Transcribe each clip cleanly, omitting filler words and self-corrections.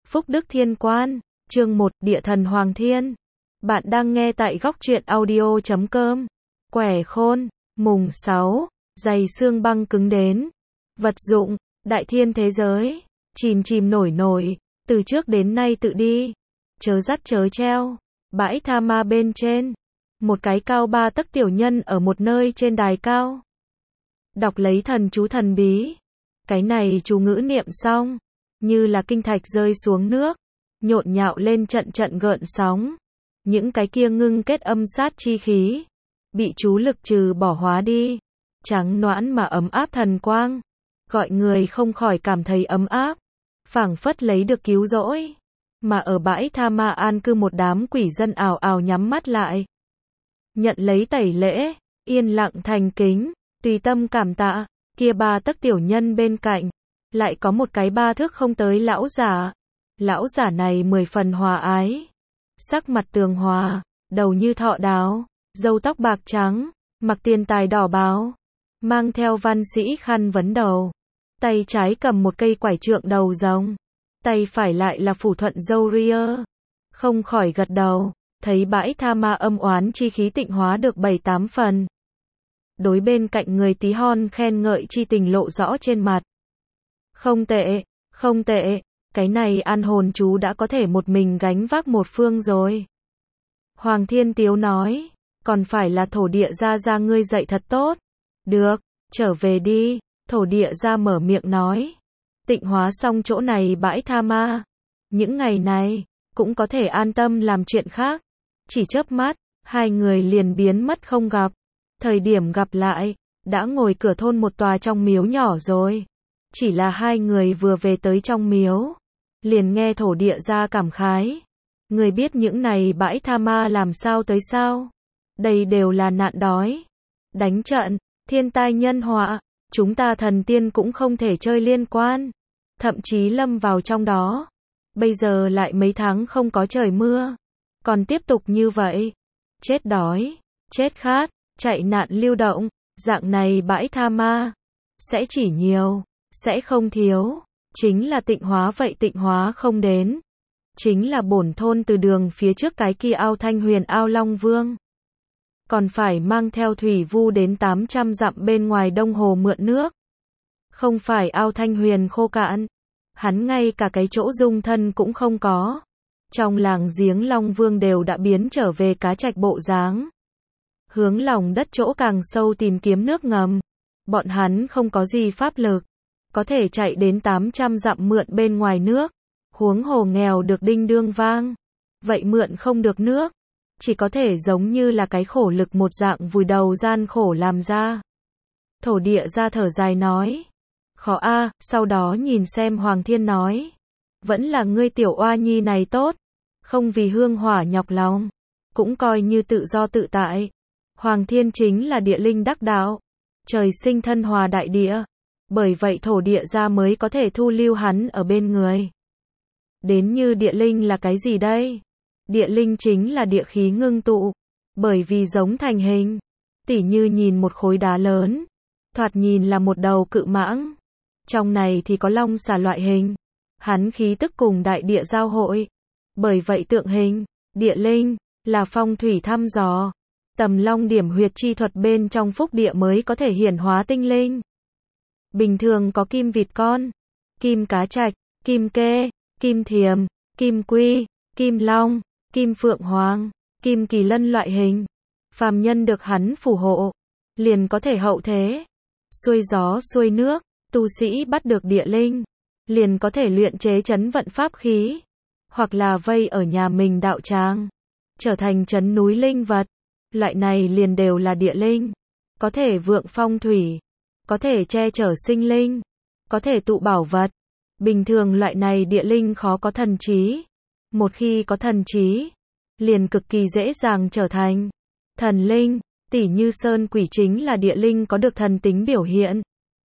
Phúc Đức Thiên Quan, chương 1, Địa Thần Hoàng Thiên. Bạn đang nghe tại góc truyện audio.com. Quẻ khôn, mùng 6, giày xương băng cứng đến. Vật dụng, đại thiên thế giới, chìm chìm nổi nổi, từ trước đến nay tự đi. Chớ dắt chớ treo, bãi tha ma bên trên. Một cái cao 3 tấc tiểu nhân ở một nơi trên đài cao. Đọc lấy thần chú thần bí. Cái này chú ngữ niệm xong, như là kinh thạch rơi xuống nước, nhộn nhạo lên trận trận gợn sóng. Những cái kia ngưng kết âm sát chi khí, bị chú lực trừ bỏ hóa đi, trắng noãn mà ấm áp thần quang, gọi người không khỏi cảm thấy ấm áp, phảng phất lấy được cứu rỗi. Mà ở bãi tha ma an cư một đám quỷ dân ào ào nhắm mắt lại, nhận lấy tẩy lễ, yên lặng thành kính, tùy tâm cảm tạ. Kia 3 tấc tiểu nhân bên cạnh, lại có một cái 3 thước không tới lão giả. Lão giả này 10 phần hòa ái, sắc mặt tường hòa, đầu như thọ đáo, râu tóc bạc trắng, mặc tiền tài đỏ báo, mang theo văn sĩ khăn vấn đầu, tay trái cầm một cây quải trượng đầu rồng, tay phải lại là phủ thuận râu ria. Không khỏi gật đầu, thấy bãi tha ma âm oán chi khí tịnh hóa được 7-8 phần. Đối bên cạnh người tí hon khen ngợi chi tình lộ rõ trên mặt. Không tệ, không tệ, cái này an hồn chú đã có thể một mình gánh vác một phương rồi. Hoàng Thiên Tiếu nói, còn phải là thổ địa gia ngươi dạy thật tốt. Được, trở về đi, thổ địa gia mở miệng nói. Tịnh hóa xong chỗ này bãi tha ma. Những ngày này, cũng có thể an tâm làm chuyện khác. Chỉ chớp mắt, hai người liền biến mất không gặp. Thời điểm gặp lại, đã ngồi cửa thôn một tòa trong miếu nhỏ rồi. Chỉ là hai người vừa về tới trong miếu, liền nghe thổ địa gia cảm khái. Người biết những này bãi tha ma làm sao tới sao? Đây đều là nạn đói, đánh trận, thiên tai nhân họa, chúng ta thần tiên cũng không thể chơi liên quan, thậm chí lâm vào trong đó. Bây giờ lại mấy tháng không có trời mưa, còn tiếp tục như vậy, chết đói, chết khát, chạy nạn lưu động, dạng này bãi tha ma sẽ chỉ nhiều, sẽ không thiếu. Chính là tịnh hóa vậy tịnh hóa không đến. Chính là bổn thôn từ đường phía trước cái kia ao Thanh Huyền ao Long Vương, còn phải mang theo thủy vu đến 800 dặm bên ngoài Đông Hồ mượn nước. Không phải ao Thanh Huyền khô cạn, hắn ngay cả cái chỗ dung thân cũng không có. Trong làng giếng Long Vương đều đã biến trở về cá trạch bộ dáng. Hướng lòng đất chỗ càng sâu tìm kiếm nước ngầm. Bọn hắn không có gì pháp lực, có thể chạy đến 800 dặm mượn bên ngoài nước. Huống hồ nghèo được đinh đương vang, vậy mượn không được nước, chỉ có thể giống như là cái khổ lực một dạng vùi đầu gian khổ làm ra. Thổ địa gia thở dài nói, khó a. Sau đó nhìn xem Hoàng Thiên nói, vẫn là ngươi tiểu oa nhi này tốt, không vì hương hỏa nhọc lòng, cũng coi như tự do tự tại. Hoàng Thiên chính là địa linh đắc đạo, trời sinh thân hòa đại địa, bởi vậy thổ địa gia mới có thể thu lưu hắn ở bên người. Đến như địa linh là cái gì đây? Địa linh chính là địa khí ngưng tụ, bởi vì giống thành hình, tỉ như nhìn một khối đá lớn, thoạt nhìn là một đầu cự mãng, trong này thì có long xà loại hình, hắn khí tức cùng đại địa giao hội, bởi vậy tượng hình, địa linh, là phong thủy thăm dò, tầm long điểm huyệt chi thuật bên trong phúc địa mới có thể hiển hóa tinh linh. Bình thường có kim vịt con, kim cá trạch, kim kê, kim thiềm, kim quy, kim long, kim phượng hoàng, kim kỳ lân loại hình. Phàm nhân được hắn phù hộ, liền có thể hậu thế. Xuôi gió xuôi nước, tu sĩ bắt được địa linh, liền có thể luyện chế trấn vận pháp khí, hoặc là vây ở nhà mình đạo tràng, trở thành trấn núi linh vật. Loại này liền đều là địa linh, có thể vượng phong thủy, có thể che chở sinh linh, có thể tụ bảo vật. Bình thường loại này địa linh khó có thần trí. Một khi có thần trí, liền cực kỳ dễ dàng trở thành thần linh, tỉ như sơn quỷ chính là địa linh có được thần tính biểu hiện.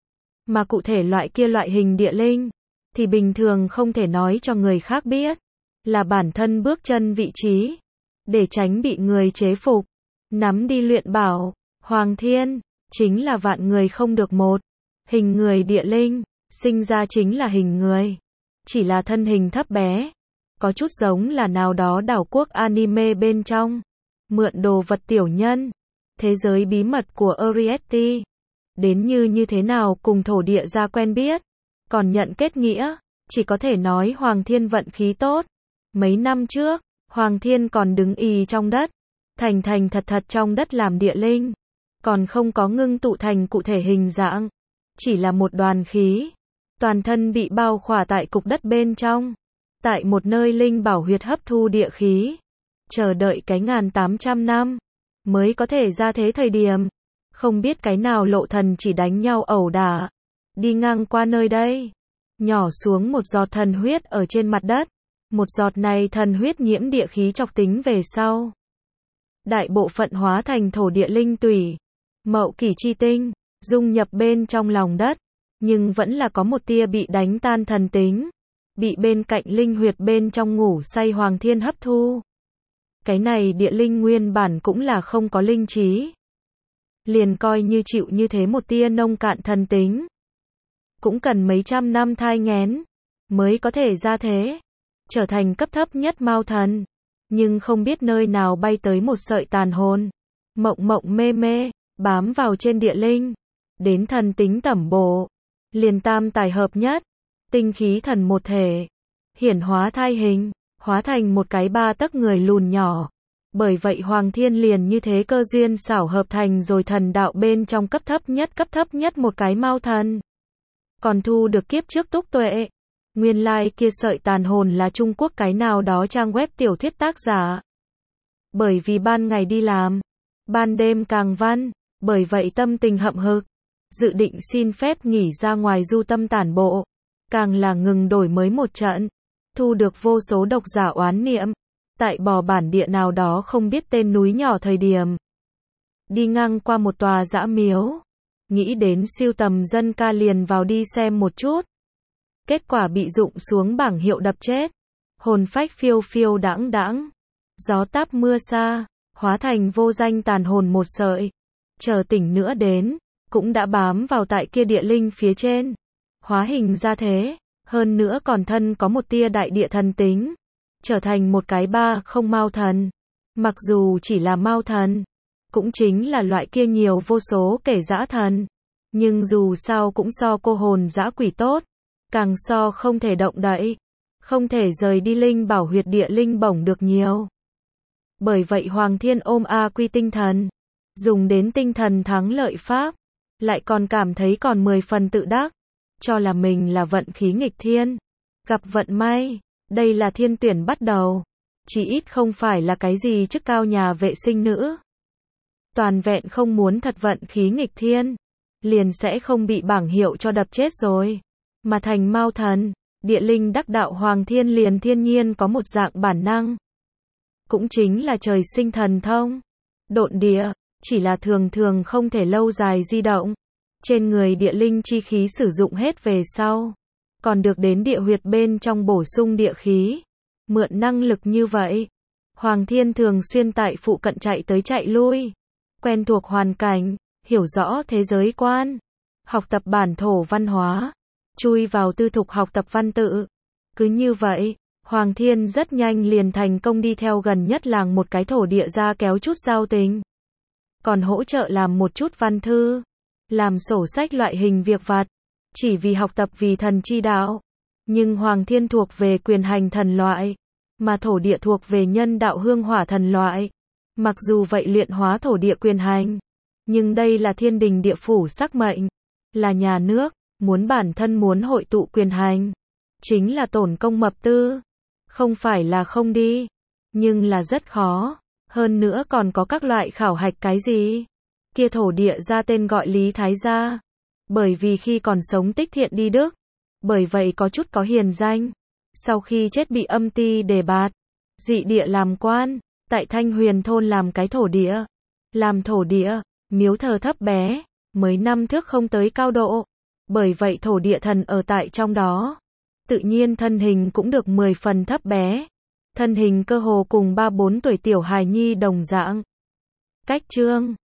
Mà cụ thể loại kia loại hình địa linh, thì bình thường không thể nói cho người khác biết, là bản thân bước chân vị trí, để tránh bị người chế phục, nắm đi luyện bảo. Hoàng Thiên, chính là vạn người không được một, hình người địa linh. Sinh ra chính là hình người, chỉ là thân hình thấp bé, có chút giống là nào đó đảo quốc anime bên trong, mượn đồ vật tiểu nhân, thế giới bí mật của Arrietty, đến như thế nào cùng thổ địa gia quen biết, còn nhận kết nghĩa, chỉ có thể nói Hoàng Thiên vận khí tốt. Mấy năm trước, Hoàng Thiên còn đứng ì trong đất, thành thật trong đất làm địa linh, còn không có ngưng tụ thành cụ thể hình dạng, chỉ là một đoàn khí, toàn thân bị bao khỏa tại cục đất bên trong, tại một nơi linh bảo huyệt hấp thu địa khí, chờ đợi cái 1800 năm, mới có thể ra thế thời điểm, không biết cái nào lộ thần chỉ đánh nhau ẩu đả, đi ngang qua nơi đây, nhỏ xuống một giọt thần huyết ở trên mặt đất, một giọt này thần huyết nhiễm địa khí chọc tính về sau. Đại bộ phận hóa thành thổ địa linh tủy, mậu kỷ chi tinh, dung nhập bên trong lòng đất, nhưng vẫn là có một tia bị đánh tan thần tính, bị bên cạnh linh huyệt bên trong ngủ say Hoàng Thiên hấp thu. Cái này địa linh nguyên bản cũng là không có linh trí, liền coi như chịu như thế một tia nông cạn thần tính, cũng cần mấy trăm năm thai nghén, mới có thể ra thế, trở thành cấp thấp nhất mao thần, nhưng không biết nơi nào bay tới một sợi tàn hồn, mộng mê, bám vào trên địa linh, đến thần tính tẩm bổ, liền tam tài hợp nhất, tinh khí thần một thể, hiển hóa thai hình, hóa thành một cái 3 tấc người lùn nhỏ. Bởi vậy Hoàng Thiên liền như thế cơ duyên xảo hợp thành rồi thần đạo bên trong cấp thấp nhất một cái mao thần. Còn thu được kiếp trước túc tuệ. Nguyên lai kia sợi tàn hồn là Trung Quốc cái nào đó trang web tiểu thuyết tác giả. Bởi vì ban ngày đi làm, ban đêm càng văn, bởi vậy tâm tình hậm hực, dự định xin phép nghỉ ra ngoài du tâm tản bộ, càng là ngừng đổi mới một trận, thu được vô số độc giả oán niệm, tại bò bản địa nào đó không biết tên núi nhỏ thời điểm. Đi ngang qua một tòa dã miếu, nghĩ đến siêu tầm dân ca liền vào đi xem một chút. Kết quả bị rụng xuống bảng hiệu đập chết, hồn phách phiêu đãng, gió táp mưa xa, hóa thành vô danh tàn hồn một sợi, chờ tỉnh nữa đến, cũng đã bám vào tại kia địa linh phía trên, hóa hình ra thế, hơn nữa còn thân có một tia đại địa thần tính, trở thành một cái 30 mao thần, mặc dù chỉ là mao thần, cũng chính là loại kia nhiều vô số kể dã thần, nhưng dù sao cũng so cô hồn dã quỷ tốt, càng so không thể động đậy, không thể rời đi linh bảo huyệt địa linh bổng được nhiều. Bởi vậy Hoàng Thiên ôm A Quy tinh thần, dùng đến tinh thần thắng lợi pháp, lại còn cảm thấy còn 10 phần tự đắc, cho là mình là vận khí nghịch thiên, gặp vận may, đây là thiên tuyển bắt đầu, chỉ ít không phải là cái gì chức cao nhà vệ sinh nữ. Toàn vẹn không muốn thật vận khí nghịch thiên, liền sẽ không bị bảng hiệu cho đập chết rồi, mà thành mao thần, địa linh đắc đạo Hoàng Thiên liền thiên nhiên có một dạng bản năng, cũng chính là trời sinh thần thông, độn địa, chỉ là thường không thể lâu dài di động, trên người địa linh chi khí sử dụng hết về sau, còn được đến địa huyệt bên trong bổ sung địa khí, mượn năng lực như vậy, Hoàng Thiên thường xuyên tại phụ cận chạy tới chạy lui, quen thuộc hoàn cảnh, hiểu rõ thế giới quan, học tập bản thổ văn hóa, chui vào tư thục học tập văn tự. Cứ như vậy, Hoàng Thiên rất nhanh liền thành công đi theo gần nhất làng một cái thổ địa ra kéo chút giao tình, còn hỗ trợ làm một chút văn thư, làm sổ sách loại hình việc vặt, chỉ vì học tập vì thần chi đạo. Nhưng Hoàng Thiên thuộc về quyền hành thần loại, mà thổ địa thuộc về nhân đạo hương hỏa thần loại. Mặc dù vậy luyện hóa thổ địa quyền hành, nhưng đây là thiên đình địa phủ sắc mệnh, là nhà nước, muốn bản thân muốn hội tụ quyền hành, chính là tổn công mập tư, không phải là không đi, nhưng là rất khó, hơn nữa còn có các loại khảo hạch cái gì. Kia thổ địa ra tên gọi Lý Thái Gia, bởi vì khi còn sống tích thiện đi đức, bởi vậy có chút có hiền danh, sau khi chết bị âm ti đề bạt, dị địa làm quan, tại Thanh Huyền thôn làm cái thổ địa, làm thổ địa, miếu thờ thấp bé, mới 5 thước không tới cao độ, bởi vậy thổ địa thần ở tại trong đó, tự nhiên thân hình cũng được 10 phần thấp bé, thân hình cơ hồ cùng 3-4 tuổi tiểu hài nhi đồng dạng. Cách chương